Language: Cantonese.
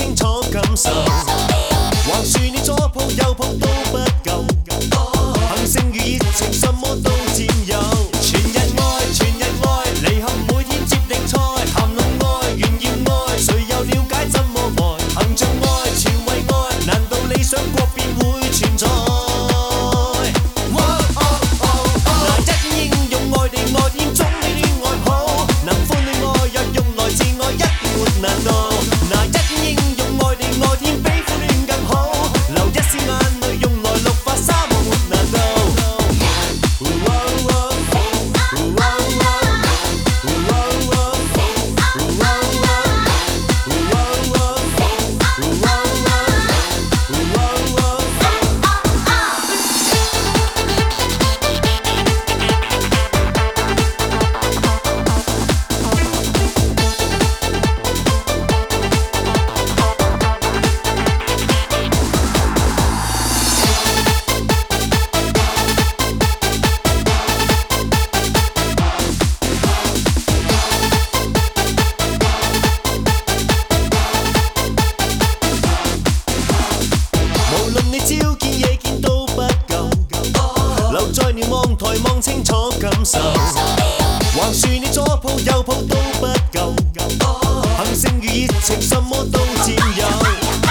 清楚感受。橫豎你左抱右抱都不夠，憑剩餘熱情什麼都佔有。全日愛，全日愛，離合每天接力賽，談論愛，炫耀愛，誰又了解怎麼愛？憑着愛，全為愛，難道理想國便會存在？一應用愛地愛天中呢啲愛好，能歡戀愛若用來自愛一沒難度。一應用愛地愛天比歡戀更好，流一絲眼淚用來綠化沙漠沒難度。朝見夜見都不夠，留在瞭望台望清楚感受。橫豎你左抱右抱都不夠，憑剩餘熱情什麼都佔有。